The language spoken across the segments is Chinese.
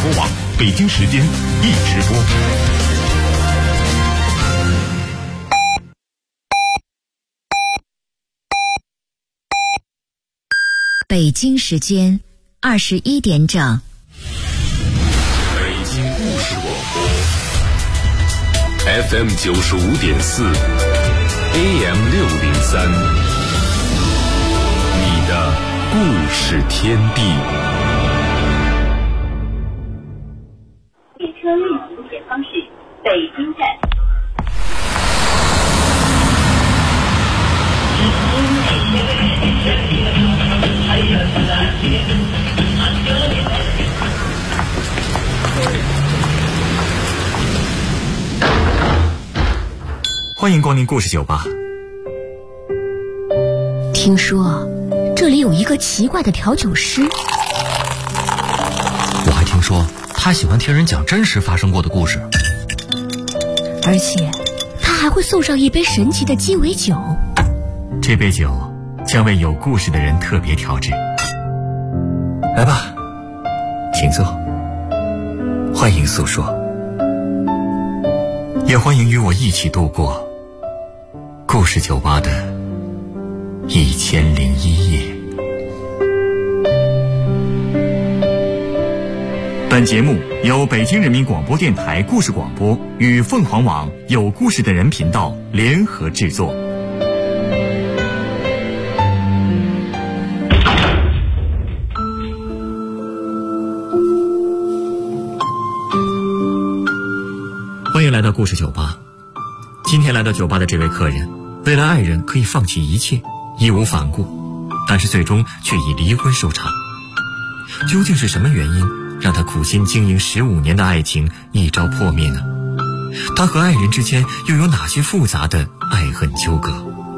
播网，北京时间一直播。 北京时间21点整。 北京故事广播 FM 95.4 AM 603，你的故事天地。 列车运行前方是北京站。 欢迎光临故事酒吧。 听说这里有一个奇怪的调酒师， 我还听说他喜欢听人讲真实发生过的故事， 而且他还会送上一杯神奇的鸡尾酒。 这杯酒将为有故事的人特别调制。来吧，请坐，欢迎诉说，也欢迎与我一起度过故事酒吧的1001夜。本节目由北京人民广播电台故事广播与凤凰网有故事的人频道联合制作。欢迎来到故事酒吧。今天来到酒吧的这位客人，为了爱人可以放弃一切，义无反顾，但是最终却以离婚收场。究竟是什么原因让他苦心经营15年的爱情一朝破灭呢？他和爱人之间又有哪些复杂的爱恨纠葛？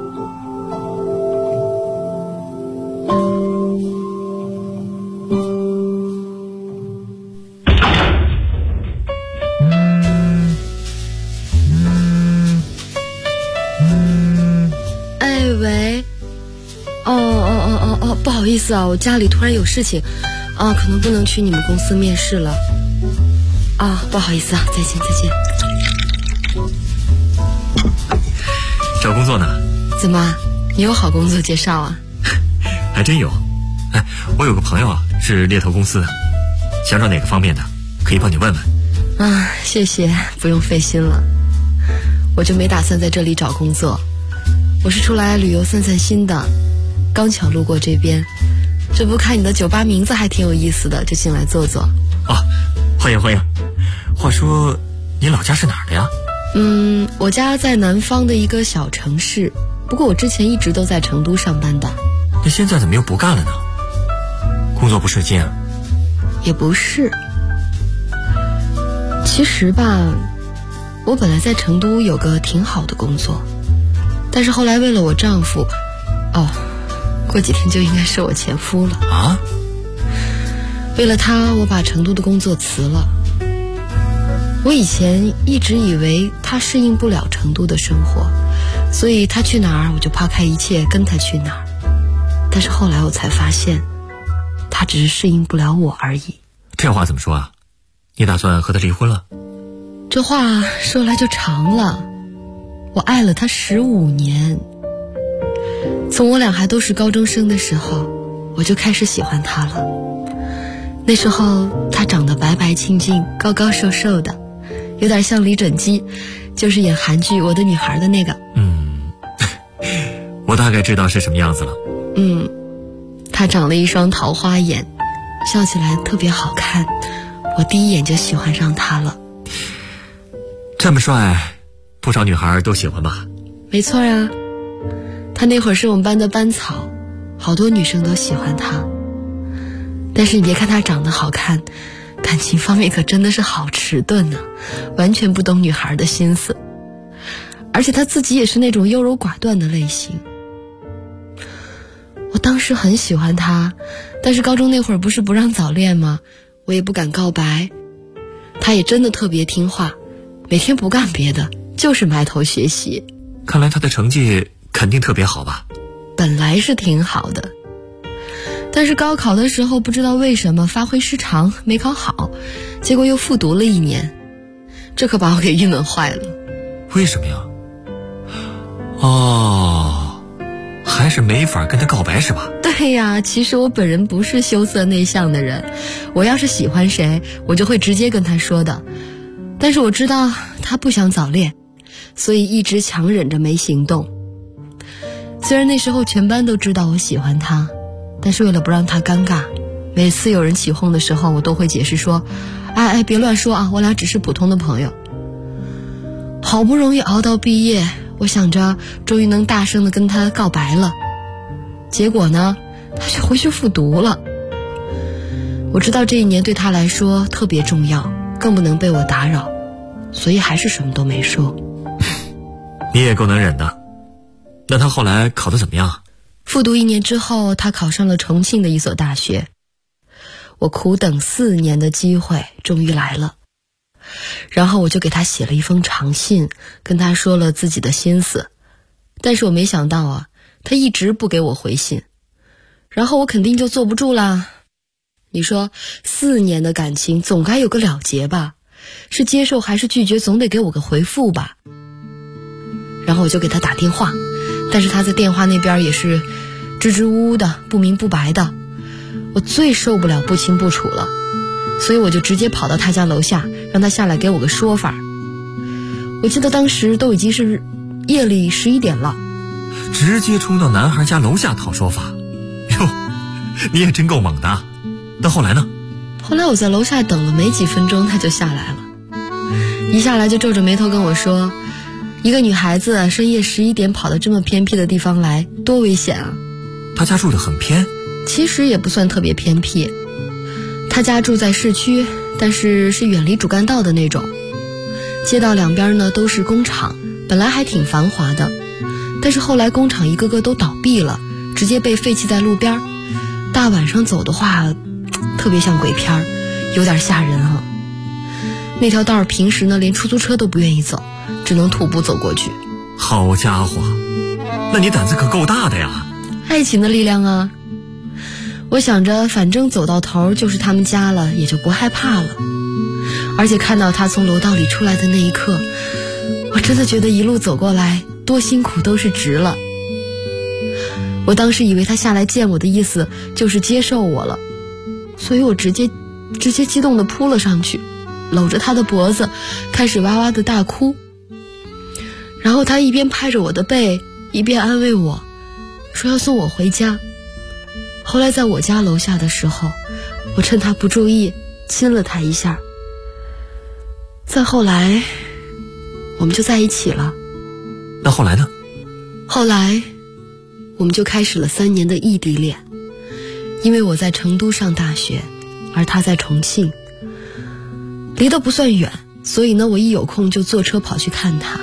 不好意思啊，我家里突然有事情啊，可能不能去你们公司面试了啊，不好意思啊，再见。 找工作呢？ 怎么，你有好工作介绍啊？ 还真有。哎，我有个朋友啊，是猎头公司的，想找哪个方面的，可以帮你问问。 啊，谢谢，不用费心了。我就没打算在这里找工作，我是出来旅游散散心的。刚巧路过这边，这不看你的酒吧名字还挺有意思的，就进来坐坐。 啊，欢迎。话说，你老家是哪儿的呀？ 我家在南方的一个小城市，不过我之前一直都在成都上班的。 那现在怎么又不干了呢？工作不顺心啊？ 也不是，其实吧，我本来在成都有个挺好的工作，但是后来为了我丈夫，过几天就应该是我前夫了啊！为了他，我把成都的工作辞了。我以前一直以为他适应不了成都的生活，所以他去哪儿我就抛开一切跟他去哪儿。但是后来我才发现，他只是适应不了我而已。 这话怎么说啊？你打算和他离婚了？ 这话说来就长了。我爱了他15年。从我俩还都是高中生的时候，我就开始喜欢他了。那时候他长得白白净净，高高瘦瘦的，有点像李准基，就是演韩剧《我的女孩》的那个。 我大概知道是什么样子了。 他长了一双桃花眼，笑起来特别好看，我第一眼就喜欢上他了。 这么帅，不少女孩都喜欢吧？ 没错啊，他那会儿是我们班的班草，好多女生都喜欢他。但是你别看他长得好看，感情方面可真的是好迟钝啊，完全不懂女孩的心思。而且他自己也是那种优柔寡断的类型。我当时很喜欢他，但是高中那会儿不是不让早恋吗？我也不敢告白。他也真的特别听话，每天不干别的，就是埋头学习。 看来他的成绩肯定特别好吧？ 本来是挺好的，但是高考的时候不知道为什么发挥失常，没考好， 结果又复读了1年，这可把我给郁闷坏了。 为什么呀？还是没法跟他告白是吧？ 对呀，其实我本人不是羞涩内向的人，我要是喜欢谁，我就会直接跟他说的。但是我知道他不想早恋，所以一直强忍着没行动。虽然那时候全班都知道我喜欢他，但是为了不让他尴尬，每次有人起哄的时候，我都会解释说，别乱说啊，我俩只是普通的朋友。好不容易熬到毕业，我想着终于能大声地跟他告白了，结果呢，他却回去复读了。我知道这1年对他来说特别重要，更不能被我打扰，所以还是什么都没说。 你也够能忍的。那他后来考得怎么样？ 复读1年之后，他考上了重庆的一所大学。我苦等4年的机会终于来了，然后我就给他写了一封长信，跟他说了自己的心思。但是我没想到他一直不给我回信，然后我肯定就坐不住啦。你说4年的感情总该有个了结吧，是接受还是拒绝总得给我个回复吧。然后我就给他打电话，但是他在电话那边也是支支吾吾的，不明不白的。我最受不了不清不楚了，所以我就直接跑到他家楼下，让他下来给我个说法。我记得当时都已经是夜里11点了。 直接冲到男孩家楼下讨说法？哟，你也真够猛的。那后来呢？ 后来我在楼下等了没几分钟，他就下来了。一下来就皱着眉头跟我说，一个女孩子深夜11点跑到这么偏僻的地方来，多危险啊。 他家住得很偏？ 其实也不算特别偏僻，他家住在市区，但是远离主干道的那种。街道两边呢都是工厂，本来还挺繁华的，但是后来工厂一个个都倒闭了，直接被废弃在路边。大晚上走的话，特别像鬼片，有点吓人啊。那条道平时呢连出租车都不愿意走，只能徒步走过去。 好家伙，那你胆子可够大的呀。 爱情的力量啊。我想着反正走到头就是他们家了，也就不害怕了。而且看到他从楼道里出来的那一刻，我真的觉得一路走过来多辛苦都是值了。我当时以为他下来见我的意思就是接受我了，所以我直接激动地扑了上去，搂着他的脖子开始哇哇的大哭。然后他一边拍着我的背，一边安慰我说要送我回家。后来在我家楼下的时候，我趁他不注意亲了他一下。再后来我们就在一起了。 那后来呢？ 后来我们就开始了3年的异地恋。因为我在成都上大学，而他在重庆，离得不算远，所以呢我一有空就坐车跑去看他。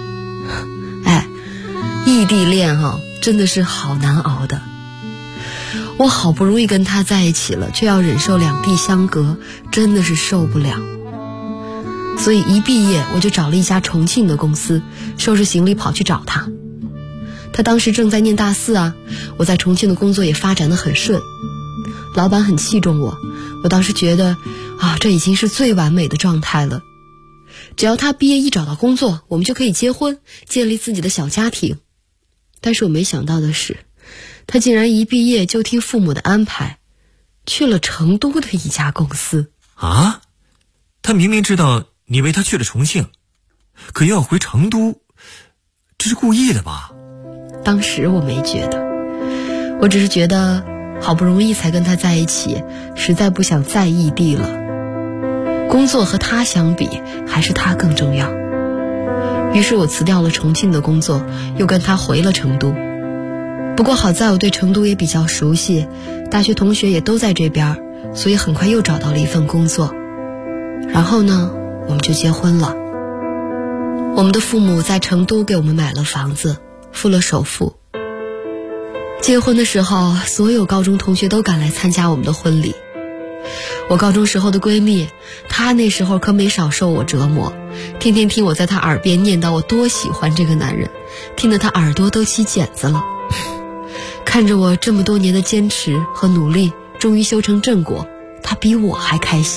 异地恋真的是好难熬的。我好不容易跟他在一起了，却要忍受2地相隔，真的是受不了。所以一毕业我就找了一家重庆的公司，收拾行李跑去找他。他当时正在念大4我在重庆的工作也发展得很顺，老板很器重我。我当时觉得这已经是最完美的状态了。只要他毕业一找到工作，我们就可以结婚，建立自己的小家庭。但是我没想到的是，他竟然一毕业就听父母的安排，去了成都的一家公司。 他明明知道你为他去了重庆，可又要回成都，这是故意的吧？ 当时我没觉得，我只是觉得好不容易才跟他在一起，实在不想再异地了。工作和他相比，还是他更重要。于是我辞掉了重庆的工作，又跟他回了成都。不过好在我对成都也比较熟悉，大学同学也都在这边，所以很快又找到了一份工作。然后呢，我们就结婚了。我们的父母在成都给我们买了房子，付了首付。结婚的时候，所有高中同学都赶来参加我们的婚礼。我高中时候的闺蜜，她那时候可没少受我折磨，天天听我在她耳边念叨我多喜欢这个男人，听得她耳朵都起茧子了。看着我这么多年的坚持和努力终于修成正果，她比我还开心，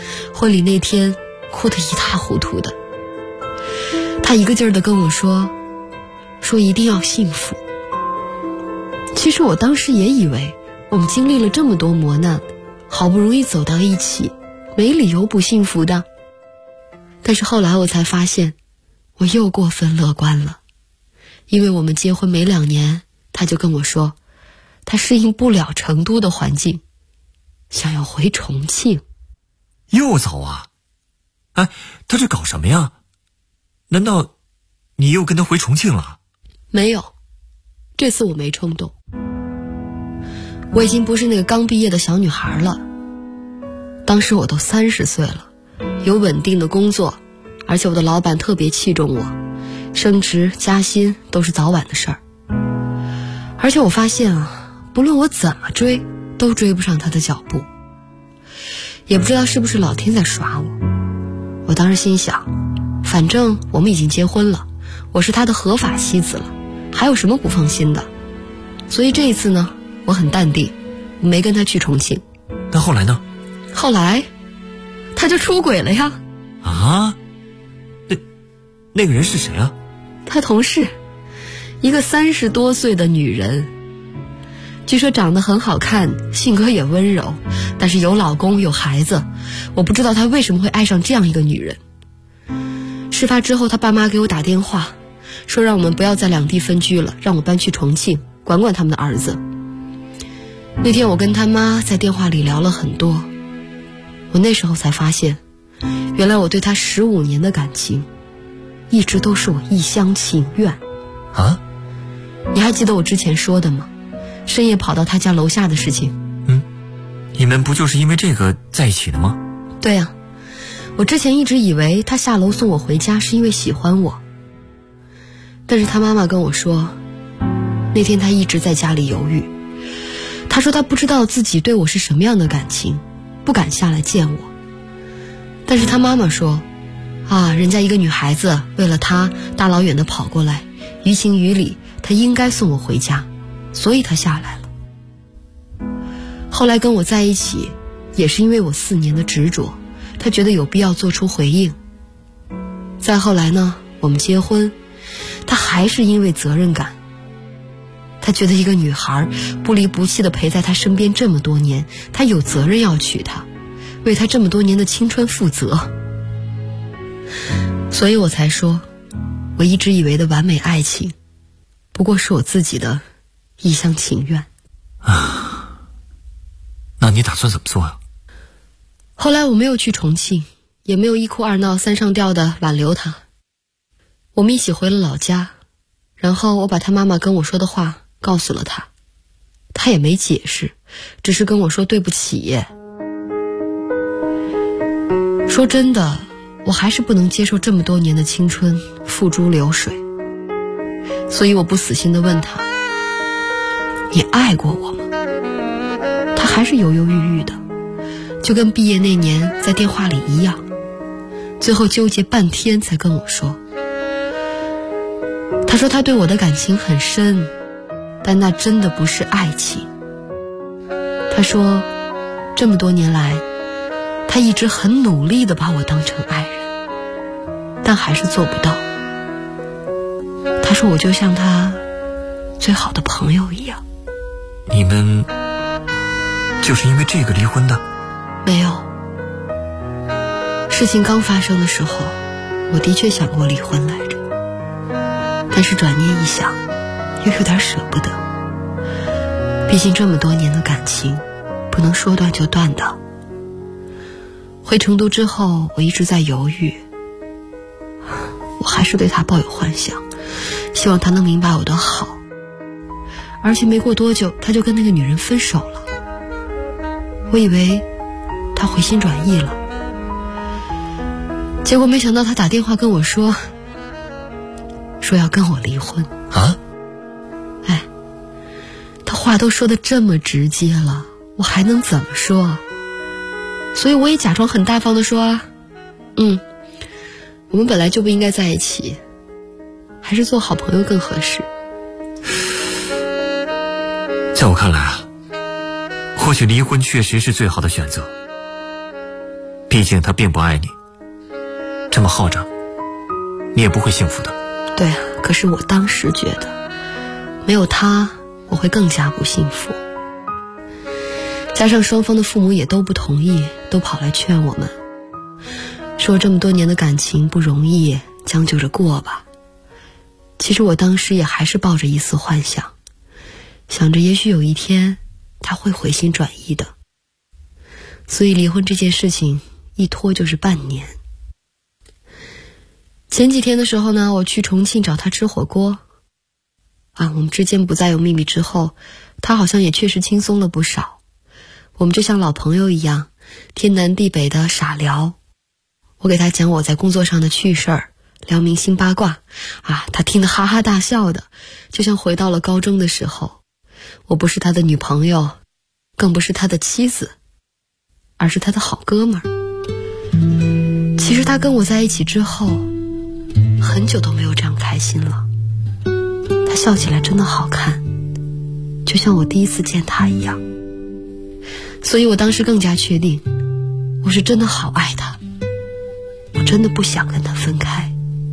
婚礼那天哭得一塌糊涂的。他一个劲儿地跟我说一定要幸福。其实我当时也以为我们经历了这么多磨难，好不容易走到一起，没理由不幸福的。但是后来我才发现，我又过分乐观了。因为我们结婚没2年，他就跟我说他适应不了成都的环境，想要回重庆。 又走啊？哎，他这搞什么呀？难道你又跟他回重庆了？ 没有，这次我没冲动。我已经不是那个刚毕业的小女孩了，当时我都30岁了，有稳定的工作，而且我的老板特别器重我，升职加薪都是早晚的事儿。而且我发现不论我怎么追，都追不上他的脚步。也不知道是不是老天在耍我。我当时心想，反正我们已经结婚了，我是他的合法妻子了，还有什么不放心的？所以这一次呢，我很淡定，没跟他去重庆。 但后来呢？ 后来他就出轨了呀。 啊？那个人是谁啊？ 他同事，一个30多岁的女人，据说长得很好看，性格也温柔，但是有老公有孩子。我不知道他为什么会爱上这样一个女人。事发之后，他爸妈给我打电话，说让我们不要再两地分居了，让我搬去重庆管管他们的儿子。那天我跟他妈在电话里聊了很多，我那时候才发现，原来我对他15年的感情一直都是我一厢情愿啊。 你还记得我之前说的吗？深夜跑到他家楼下的事情。 你们不就是因为这个在一起的吗？ 对啊，我之前一直以为他下楼送我回家是因为喜欢我，但是他妈妈跟我说，那天他一直在家里犹豫。他说他不知道自己对我是什么样的感情，不敢下来见我。但是他妈妈说人家一个女孩子为了他大老远的跑过来，于情于理他应该送我回家，所以他下来了。后来跟我在一起，也是因为我4年的执着，他觉得有必要做出回应。再后来呢，我们结婚，他还是因为责任感。他觉得一个女孩不离不弃地陪在他身边这么多年，他有责任要娶她，为他这么多年的青春负责。所以我才说，我一直以为的完美爱情，不过是我自己的一厢情愿。 那你打算怎么做啊？ 后来我没有去重庆，也没有一哭二闹三上吊的挽留他。我们一起回了老家，然后我把他妈妈跟我说的话告诉了他，他也没解释，只是跟我说对不起。说真的，我还是不能接受这么多年的青春付诸流水，所以我不死心地问他，你爱过我吗？他还是犹犹豫豫的，就跟毕业那年在电话里一样，最后纠结半天才跟我说。他说他对我的感情很深，但那真的不是爱情。他说这么多年来，他一直很努力地把我当成爱人，但还是做不到。他说我就像他最好的朋友一样。 你们就是因为这个离婚的？ 没有，事情刚发生的时候，我的确想过离婚来着，但是转念一想，又有点舍不得。毕竟这么多年的感情，不能说断就断的。回成都之后，我一直在犹豫，我还是对他抱有幻想，希望他能明白我的好。而且没过多久，他就跟那个女人分手了。我以为他回心转意了，结果没想到他打电话跟我说要跟我离婚啊！ 他话都说得这么直接了，我还能怎么说？所以我也假装很大方地说我们本来就不应该在一起，还是做好朋友更合适。 在我看来或许离婚确实是最好的选择， 毕竟他并不爱你，这么耗着，你也不会幸福的。 对啊，可是我当时觉得，没有他，我会更加不幸福。加上双方的父母也都不同意，都跑来劝我们，说这么多年的感情不容易，将就着过吧。其实我当时也还是抱着一丝幻想，想着也许有一天他会回心转意的。所以离婚这件事情一拖就是半年。前几天的时候呢，我去重庆找他吃火锅我们之间不再有秘密之后，他好像也确实轻松了不少。我们就像老朋友一样，天南地北的傻聊。我给他讲我在工作上的趣事儿，聊明星八卦他听得哈哈大笑的，就像回到了高中的时候。我不是他的女朋友，更不是他的妻子，而是他的好哥们儿。其实他跟我在一起之后，很久都没有这样开心了。他笑起来真的好看，就像我第一次见他一样。所以我当时更加确定，我是真的好爱他，我真的不想跟他分开。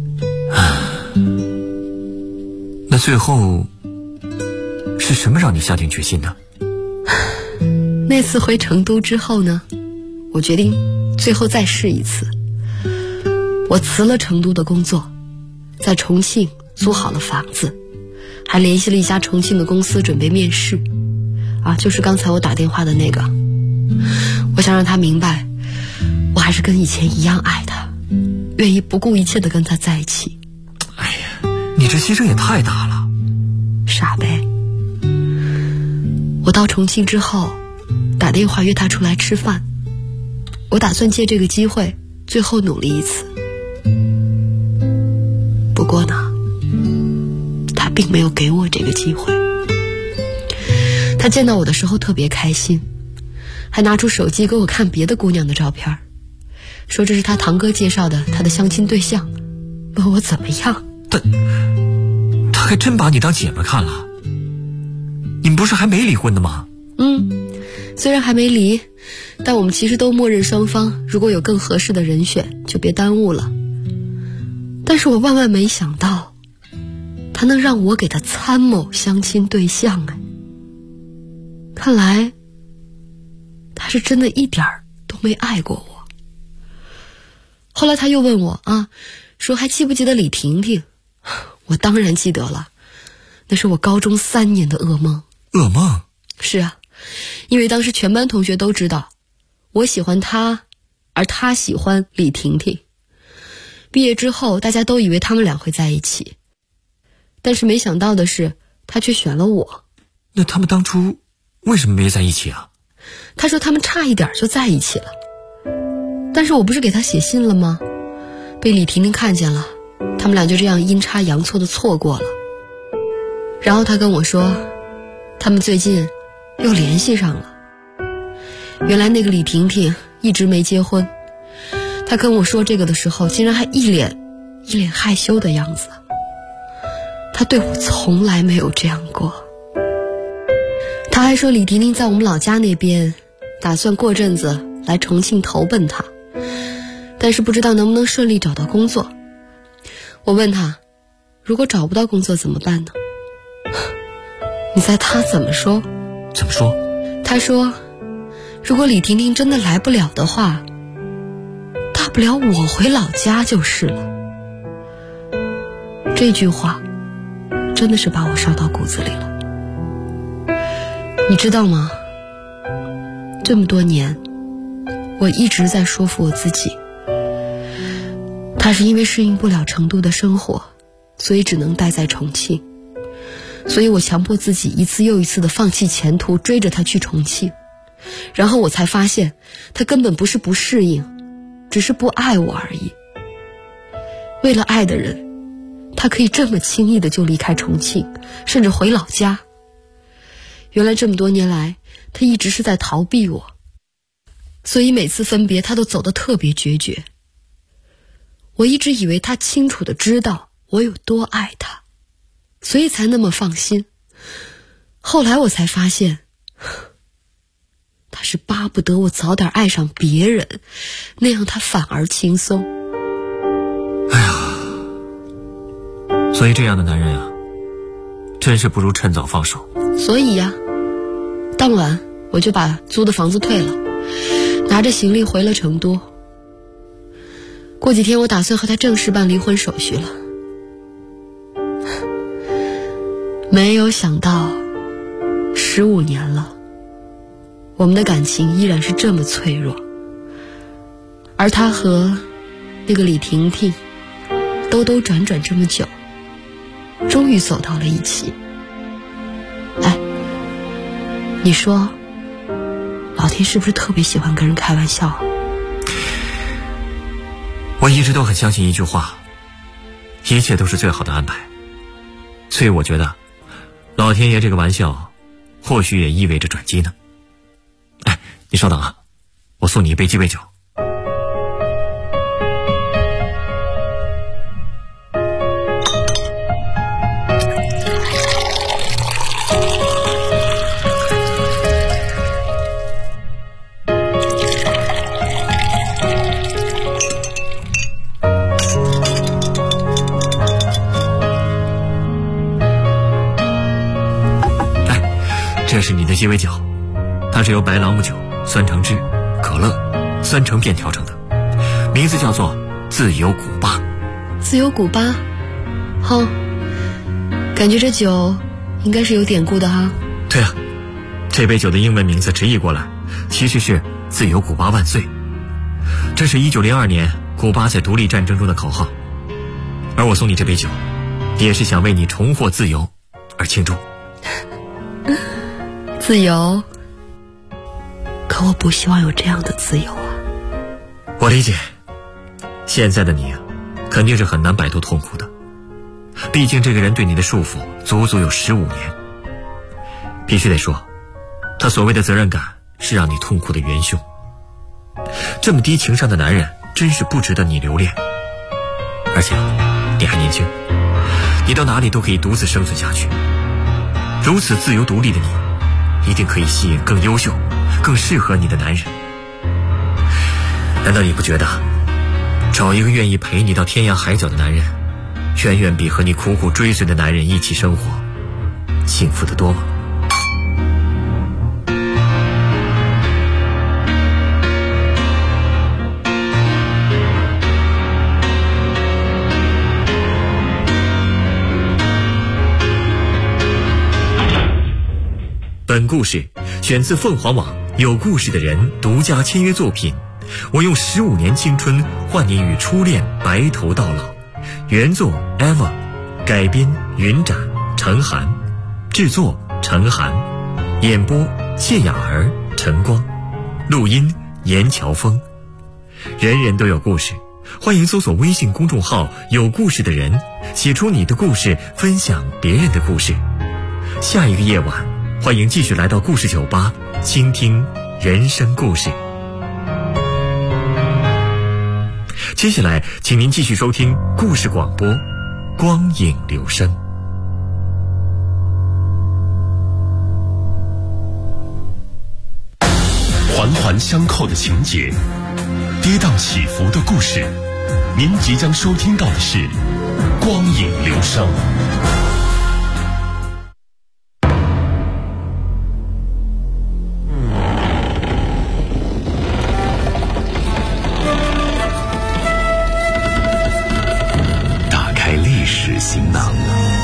那最后是什么让你下定决心呢？ 那次回成都之后呢，我决定最后再试一次。我辞了成都的工作，在重庆租好了房子，还联系了一家重庆的公司准备面试就是刚才我打电话的那个。我想让他明白，我还是跟以前一样爱他，愿意不顾一切的跟他在一起。 哎呀，你这牺牲也太大了。 傻呗。我到重庆之后打电话约他出来吃饭，我打算借这个机会最后努力一次。不过呢，他并没有给我这个机会。他见到我的时候特别开心，还拿出手机给我看别的姑娘的照片，说这是他堂哥介绍的他的相亲对象，问我怎么样。 他还真把你当姐们看了。你们不是还没离婚的吗？ 虽然还没离，但我们其实都默认双方如果有更合适的人选就别耽误了。但是我万万没想到，他能让我给他参谋相亲对象。看来他是真的一点儿都没爱过我。后来他又问我说还记不记得李婷婷？我当然记得了，那是我高中3年的噩梦。 噩梦？ 是啊，因为当时全班同学都知道我喜欢他，而他喜欢李婷婷。毕业之后大家都以为他们俩会在一起，但是没想到的是他却选了我。 那他们当初为什么没在一起啊？ 他说他们差一点就在一起了，但是我不是给他写信了吗？被李婷婷看见了，他们俩就这样阴差阳错的错过了。然后他跟我说，他们最近又联系上了。原来那个李婷婷一直没结婚，他跟我说这个的时候，竟然还一脸害羞的样子。他对我从来没有这样过。他还说李婷婷在我们老家那边，打算过阵子来重庆投奔他，但是不知道能不能顺利找到工作。我问他，如果找不到工作怎么办呢？你猜他怎么说？ 怎么说？ 他说，如果李婷婷真的来不了的话，大不了我回老家就是了。这句话真的是把我烧到骨子里了。你知道吗？这么多年，我一直在说服我自己，他是因为适应不了成都的生活，所以只能待在重庆。所以我强迫自己一次又一次的放弃前途，追着他去重庆。然后我才发现，他根本不是不适应，只是不爱我而已。为了爱的人，他可以这么轻易的就离开重庆，甚至回老家。原来这么多年来，他一直是在逃避我，所以每次分别他都走得特别决绝。我一直以为他清楚地知道我有多爱他，所以才那么放心。后来我才发现，他他是巴不得我早点爱上别人，那样他反而轻松。 哎呀，所以这样的男人啊，真是不如趁早放手。 所以呀，当晚我就把租的房子退了，拿着行李回了成都。过几天我打算和他正式办离婚手续了。没有想到15年了，我们的感情依然是这么脆弱，而他和那个李婷婷兜兜转转这么久，终于走到了一起。哎，你说老天是不是特别喜欢跟人开玩笑啊？ 我一直都很相信一句话，一切都是最好的安排。所以我觉得老天爷这个玩笑或许也意味着转机呢。哎，你稍等啊，我送你一杯鸡尾酒。这是你的鸡尾酒，它是由白朗姆酒、酸橙汁、可乐、酸橙片调成的，名字叫做自由古巴。 自由古巴，好，感觉这酒应该是有典故的哈。 对啊，这杯酒的英文名字直译过来其实是自由古巴万岁，这是1902年古巴在独立战争中的口号。而我送你这杯酒，也是想为你重获自由而庆祝。 自由，可我不希望有这样的自由啊。 我理解，现在的你肯定是很难摆脱痛苦的，毕竟这个人对你的束缚足足有15年。必须得说，他所谓的责任感是让你痛苦的元凶。这么低情商的男人真是不值得你留恋。而且你还年轻，你到哪里都可以独自生存下去。如此自由独立的你，一定可以吸引更优秀、更适合你的男人。难道你不觉得找一个愿意陪你到天涯海角的男人，远远比和你苦苦追随的男人一起生活幸福得多吗？本故事选自凤凰网有故事的人独家签约作品，我用15年青春换你与初恋白头到老。原作 Eva， 改编云展、陈寒，制作陈寒，演播谢雅儿、陈光，录音严乔峰。人人都有故事，欢迎搜索微信公众号有故事的人，写出你的故事，分享别人的故事。下一个夜晚，欢迎继续来到故事酒吧，倾听人生故事。接下来请您继续收听故事广播，光影留声。 环环相扣的情节，跌宕起伏的故事，您即将收听到的是光影留声。行囊，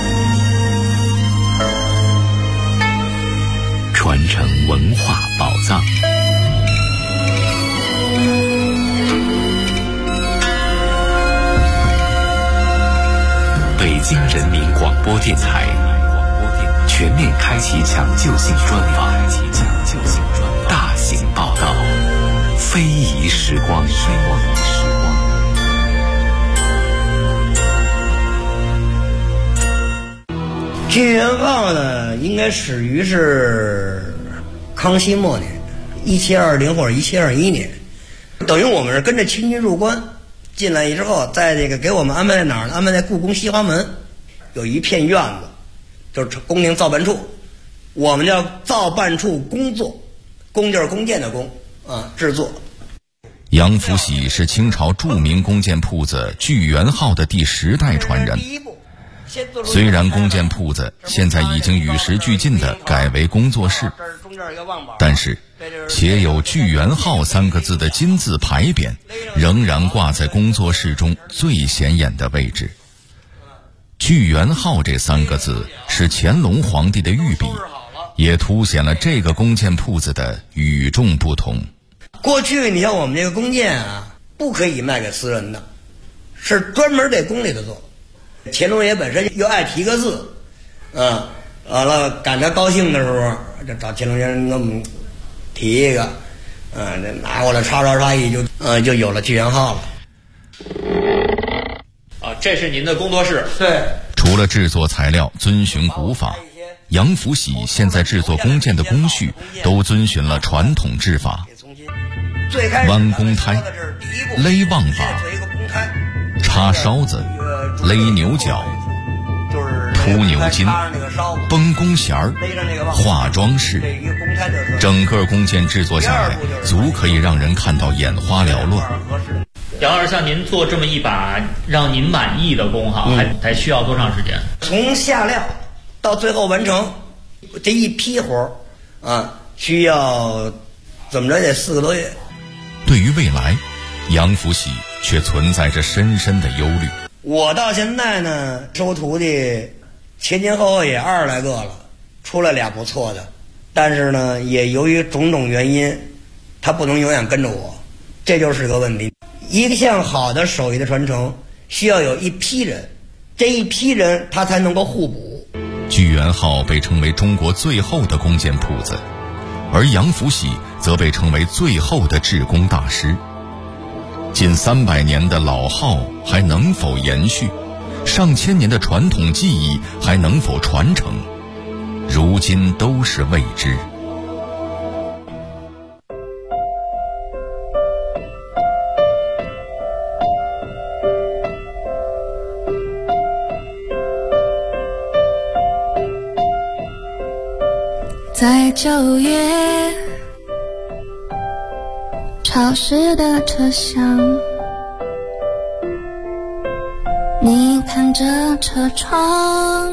传承文化宝藏。北京人民广播电台全面开启抢救性专访，大型报道，非遗时光。 金元放呢，应该始于是康熙末年，1720或者1721年，等于我们是跟着清军入关进来之后，在这个给我们安排在哪儿呢？安排在故宫西华门，有一片院子，就是宫廷造办处，我们叫造办处工作。 工就是弓箭的弓啊，制作。 杨福喜是清朝著名弓箭铺子聚源号的第10代传人。虽然弓箭铺子现在已经与时俱进地改为工作室，但是写有聚源号3个字的金字牌匾仍然挂在工作室中最显眼的位置。聚源号这3个字是乾隆皇帝的御笔，也凸显了这个弓箭铺子的与众不同。 过去你像我们这个弓箭啊，不可以卖给私人的，是专门给宫里头做。乾隆爷本身又爱提个字，完了赶他高兴的时候，就找乾隆先生给我们提一个，这拿过来刷刷刷一就有了聚源号了。 这是您的工作室。 对。 除了制作材料遵循古法，杨福喜现在制作弓箭的工序都遵循了传统制法。弯弓胎、勒望把、插梢子、勒牛角、铺牛筋、绷弓弦儿、画装饰，整个弓箭制作下来，足可以让人看到眼花缭乱。 杨老师，像您做这么一把让您满意的弓哈，还需要多长时间？ 从下料到最后完成，这一批活需要怎么着得4个多月。 对于未来，杨福喜却存在着深深的忧虑。 我到现在呢，收徒弟前后也20来个了，出来俩不错的，但是呢，也由于种种原因，他不能永远跟着我，这就是个问题。一项好的手艺的传承，需要有一批人，这一批人他才能够互补。 聚源号被称为中国最后的弓箭铺子，而杨福喜则被称为最后的制弓大师。近300年的老号还能否延续？上千年的传统技艺还能否传承？如今都是未知。 在9月潮湿的车厢，你看着车窗，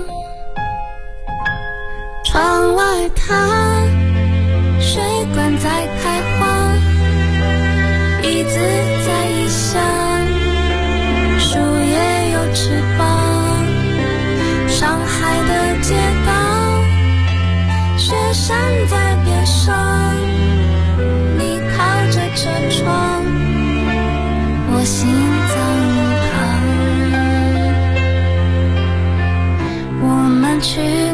窗外它水管在开花，椅子在异乡，树叶有翅膀，上海的街道，雪山在边上，你靠着车窗，我心脏旁，我们去